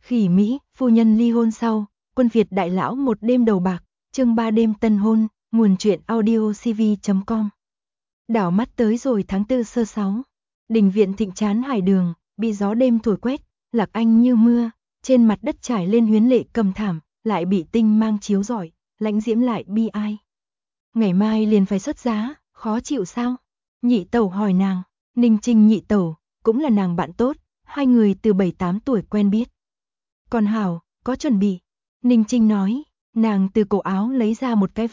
Khỉ Mỹ, phu nhân ly hôn sau, quân Việt đại lão một đêm đầu bạc, chương 3 đêm tân hôn, nguồn truyện audiocv.com. Đảo mắt tới rồi tháng 4 sơ 6. Đình viện thịnh trán hải đường, bị gió đêm thổi quét, lạc anh như mưa, trên mặt đất trải lên huyến lệ cầm thảm, lại bị tinh mang chiếu rọi, lãnh diễm lại bi ai. Ngày mai liền phải xuất giá, khó chịu sao? Nhị tẩu hỏi nàng. Ninh Trinh nhị tẩu, cũng là nàng bạn tốt, hai người từ 7-8 tuổi quen biết. Còn hảo, có chuẩn bị. Ninh Trinh nói, nàng từ cổ áo lấy ra một cái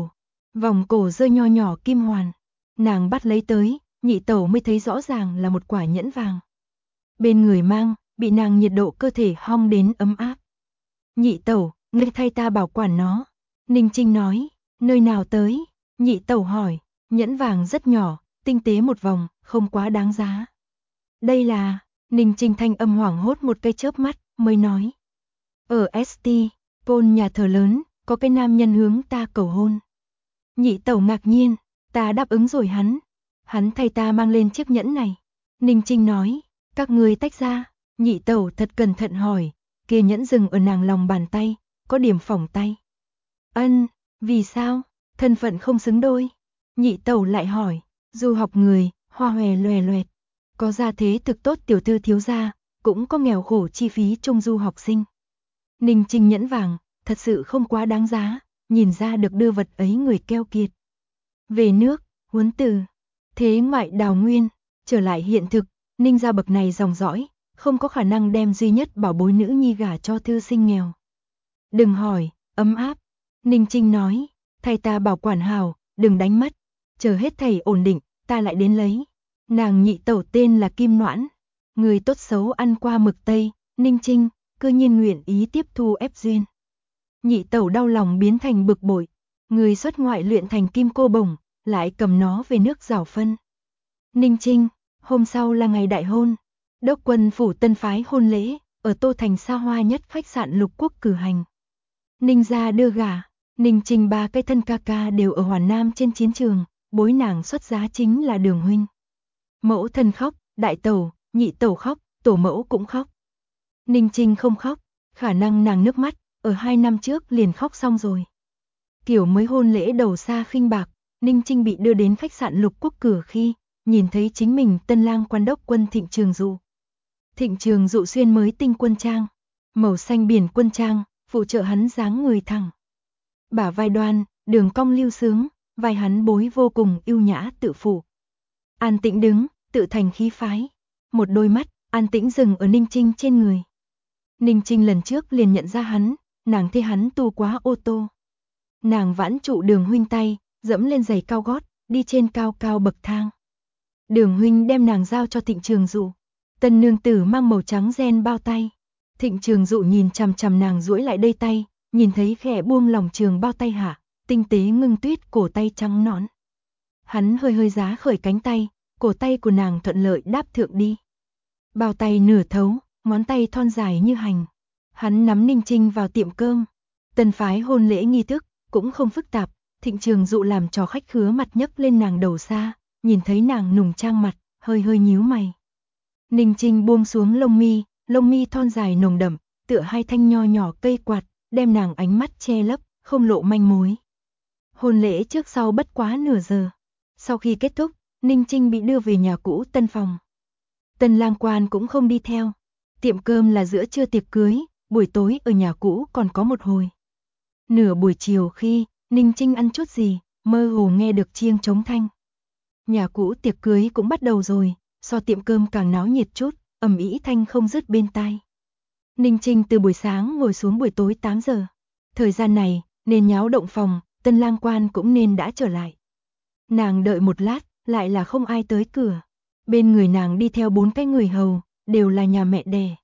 vòng cổ rơi nho nhỏ kim hoàn. Nàng bắt lấy tới, nhị tẩu mới thấy rõ ràng là một quả nhẫn vàng. Bên người mang, bị nàng nhiệt độ cơ thể hong đến ấm áp. Nhị tẩu, ngươi thay ta bảo quản nó. Ninh Trinh nói, nơi nào tới? Nhị tẩu hỏi, nhẫn vàng rất nhỏ, tinh tế một vòng, không quá đáng giá. Đây là, Ninh Trinh thanh âm hoảng hốt một cây chớp mắt, mới nói. Ở St. Paul nhà thờ lớn, có cái nam nhân hướng ta cầu hôn. Nhị tẩu ngạc nhiên, ta đáp ứng rồi hắn thay ta mang lên chiếc nhẫn này. Ninh Trinh nói, các ngươi tách ra. Nhị tẩu thật cẩn thận hỏi, kia nhẫn dừng ở nàng lòng bàn tay, có điểm phỏng tay. Ân, vì sao? Thân phận không xứng đôi. Nhị tẩu lại hỏi, du học người, hoa hòe loè loẹt, có gia thế thực tốt tiểu thư thiếu gia, cũng có nghèo khổ chi phí trung du học sinh. Ninh Trinh nhẫn vàng, thật sự không quá đáng giá, nhìn ra được đưa vật ấy người keo kiệt. Về nước, huấn từ thế ngoại đào nguyên, trở lại hiện thực, Ninh gia bậc này dòng dõi, không có khả năng đem duy nhất bảo bối nữ nhi gả cho thư sinh nghèo. Đừng hỏi, ấm áp. Ninh Trinh nói, thay ta bảo quản hào, đừng đánh mất, chờ hết thầy ổn định, ta lại đến lấy. Nàng nhị tẩu tên là Kim Noãn, người tốt xấu ăn qua mực tây, Ninh Trinh cư nhiên nguyện ý tiếp thu ép duyên. Nhị tẩu đau lòng biến thành bực bội, người xuất ngoại luyện thành kim cô bổng, lại cầm nó về nước rảo phân. Ninh Trinh, hôm sau là ngày đại hôn, đốc quân phủ tân phái hôn lễ, ở Tô Thành xa hoa nhất khách sạn Lục Quốc cử hành. Ninh gia đưa gả, Ninh Trinh ba cái thân ca ca đều ở Hoàn Nam trên chiến trường, bối nàng xuất giá chính là Đường huynh. Mẫu thân khóc, đại tẩu, nhị tẩu khóc, tổ mẫu cũng khóc. Ninh Trinh không khóc, khả năng nàng nước mắt, ở 2 năm trước liền khóc xong rồi. Kiểu mới hôn lễ đầu xa khinh bạc, Ninh Trinh bị đưa đến khách sạn Lục Quốc cửa khi, nhìn thấy chính mình tân lang quan đốc quân Thịnh Trường Dụ. Thịnh Trường Dụ xuyên mới tinh quân trang, màu xanh biển quân trang, phụ trợ hắn dáng người thẳng. Bả vai đoan, đường cong lưu sướng, vai hắn bối vô cùng yêu nhã tự phụ. An tĩnh đứng, tự thành khí phái. Một đôi mắt, an tĩnh dừng ở Ninh Trinh trên người. Ninh Trinh lần trước liền nhận ra hắn, nàng thấy hắn tu quá ô tô. Nàng vãn trụ Đường huynh tay, dẫm lên giày cao gót, đi trên cao cao bậc thang. Đường huynh đem nàng giao cho Thịnh Trường Dụ. Tân nương tử mang màu trắng ren bao tay. Thịnh Trường Dụ nhìn chằm chằm nàng duỗi lại đây tay, nhìn thấy khẽ buông lòng trường bao tay hạ, tinh tế ngưng tuyết cổ tay trắng nõn. Hắn hơi hơi giá khởi cánh tay, cổ tay của nàng thuận lợi đáp thượng đi. Bao tay nửa thấu, ngón tay thon dài như hành. Hắn nắm Ninh Trinh vào tiệm cơm. Tân phái hôn lễ nghi thức cũng không phức tạp, Thịnh Trường Dụ làm trò khách khứa mặt nhấc lên nàng đầu xa, nhìn thấy nàng nùng trang mặt, hơi hơi nhíu mày. Ninh Trinh buông xuống lông mi thon dài nồng đậm, tựa hai thanh nho nhỏ cây quạt, đem nàng ánh mắt che lấp, không lộ manh mối. Hôn lễ trước sau bất quá nửa giờ. Sau khi kết thúc, Ninh Trinh bị đưa về nhà cũ tân phòng. Tân lang quan cũng không đi theo. Tiệm cơm là giữa trưa tiệc cưới, buổi tối ở nhà cũ còn có một hồi. Nửa buổi chiều khi Ninh Trinh ăn chút gì, mơ hồ nghe được chiêng trống thanh. Nhà cũ tiệc cưới cũng bắt đầu rồi, so tiệm cơm càng náo nhiệt chút, ầm ĩ thanh không dứt bên tai. Ninh Trinh từ buổi sáng ngồi xuống buổi tối 8 giờ. Thời gian này, nên nháo động phòng, tân lang quan cũng nên đã trở lại. Nàng đợi một lát, lại là không ai tới cửa. Bên người nàng đi theo 4 cái người hầu, đều là nhà mẹ đẻ.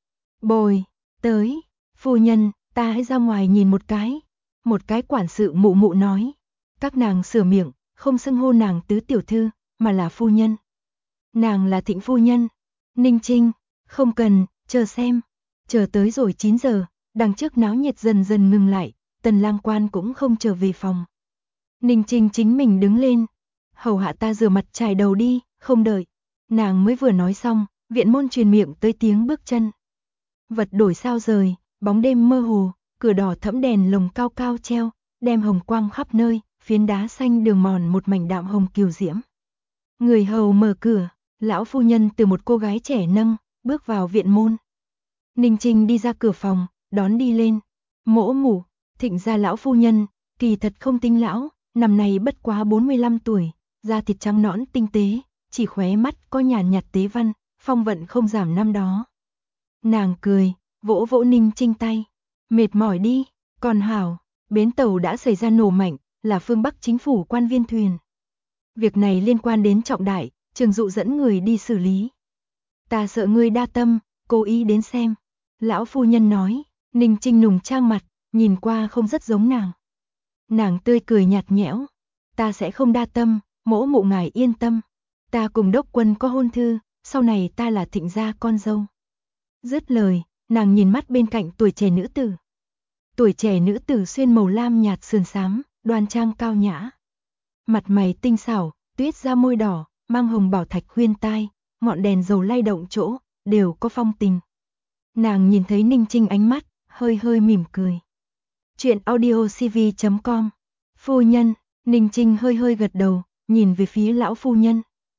Bồi, tới, phu nhân, ta hãy ra ngoài nhìn một cái. Một cái quản sự mụ mụ nói. Các nàng sửa miệng, không xưng hô nàng tứ tiểu thư, mà là phu nhân. Nàng là Thịnh phu nhân. Ninh Trinh, không cần, chờ xem. Chờ tới rồi 9 giờ, đằng trước náo nhiệt dần dần ngừng lại, tần lang quan cũng không trở về phòng. Ninh Trinh chính mình đứng lên. Hầu hạ ta rửa mặt chải đầu đi, không đợi. Nàng mới vừa nói xong, viện môn truyền miệng tới tiếng bước chân. Vật đổi sao rời, bóng đêm mơ hồ, cửa đỏ thẫm đèn lồng cao cao treo, đem hồng quang khắp nơi, phiến đá xanh đường mòn một mảnh đạm hồng kiều diễm. Người hầu mở cửa, lão phu nhân từ một cô gái trẻ nâng, bước vào viện môn. Ninh Trinh đi ra cửa phòng, đón đi lên. Mỗ mủ, Thịnh gia lão phu nhân, kỳ thật không tinh lão, năm nay bất quá 45 tuổi, da thịt trắng nõn tinh tế, chỉ khóe mắt có nhàn nhạt tế văn, phong vận không giảm năm đó. Nàng cười, vỗ vỗ Ninh Trinh tay. Mệt mỏi đi, còn hảo, bến tàu đã xảy ra nổ mạnh, là phương Bắc chính phủ quan viên thuyền. Việc này liên quan đến trọng đại, Trường Dụ dẫn người đi xử lý. Ta sợ ngươi đa tâm, cố ý đến xem. Lão phu nhân nói, Ninh Trinh nùng trang mặt, nhìn qua không rất giống nàng. Nàng tươi cười nhạt nhẽo, ta sẽ không đa tâm, mỗ mụ ngài yên tâm. Ta cùng đốc quân có hôn thư, sau này ta là Thịnh gia con dâu. Dứt lời, nàng nhìn mắt bên cạnh tuổi trẻ nữ tử. Tuổi trẻ nữ tử xuyên màu lam nhạt sườn xám, đoan trang cao nhã. Mặt mày tinh xảo, tuyết da môi đỏ, mang hồng bảo thạch khuyên tai, ngọn đèn dầu lay động chỗ, đều có phong tình. Nàng nhìn thấy Ninh Trinh ánh mắt, hơi hơi mỉm cười. Chuyện audiocv.com. Phu nhân, Ninh Trinh hơi hơi gật đầu, nhìn về phía lão phu nhân.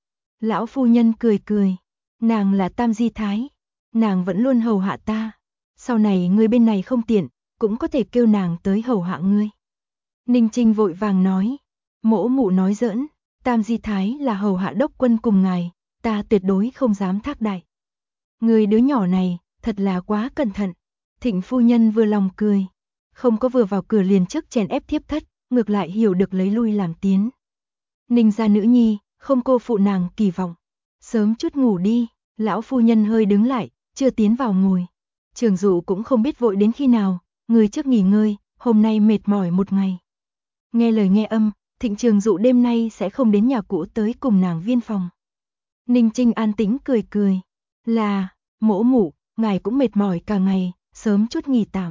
Lão phu nhân cười cười, nàng là Tam Di Thái, nàng vẫn luôn hầu hạ ta. Sau này ngươi bên này không tiện, cũng có thể kêu nàng tới hầu hạ ngươi. Ninh Trinh vội vàng nói, mỗ mụ nói giỡn, Tam Di Thái là hầu hạ đốc quân cùng ngài, ta tuyệt đối không dám thác đại. Người đứa nhỏ này, thật là quá cẩn thận. Thịnh phu nhân vừa lòng cười, không có vừa vào cửa liền trước chèn ép thiếp thất, ngược lại hiểu được lấy lui làm tiến. Ninh gia nữ nhi, không cô phụ nàng kỳ vọng. Sớm chút ngủ đi, lão phu nhân hơi đứng lại, chưa tiến vào ngồi. Trường Dụ cũng không biết vội đến khi nào, người trước nghỉ ngơi, hôm nay mệt mỏi một ngày. Nghe lời nghe âm, Thịnh Trường Dụ đêm nay sẽ không đến nhà cũ tới cùng nàng viên phòng. Ninh Trinh an tĩnh cười cười, là, mỗ mụ, ngài cũng mệt mỏi cả ngày, sớm chút nghỉ tạm.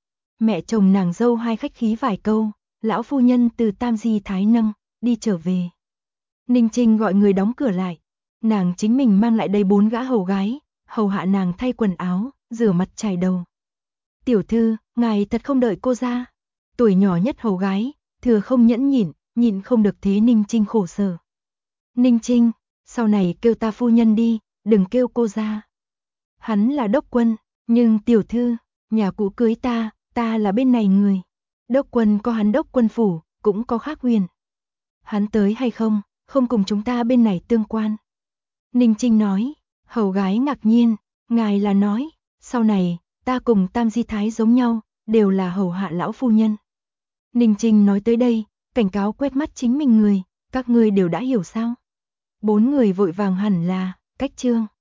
Mẹ chồng nàng dâu hai khách khí vài câu, lão phu nhân từ Tam Di Thái nâng, đi trở về. Ninh Trinh gọi người đóng cửa lại, nàng chính mình mang lại đây 4 gã hầu gái, hầu hạ nàng thay quần áo, rửa mặt chải đầu. Tiểu thư, ngài thật không đợi cô ra. Tuổi nhỏ nhất hầu gái, thừa không nhẫn nhịn không được thế Ninh Trinh khổ sở. Ninh Trinh, sau này kêu ta phu nhân đi, đừng kêu cô ra. Hắn là đốc quân, nhưng tiểu thư, nhà cũ cưới ta là bên này người. Đốc quân có hắn đốc quân phủ, cũng có khác huyền. Hắn tới hay không, không cùng chúng ta bên này tương quan. Ninh Trinh nói, hầu gái ngạc nhiên, ngài là nói, sau này, ta cùng Tam Di Thái giống nhau, đều là hầu hạ lão phu nhân. Ninh Trinh nói tới đây, cảnh cáo quét mắt chính mình người, các ngươi đều đã hiểu sao. 4 người vội vàng hẳn là, cách chương.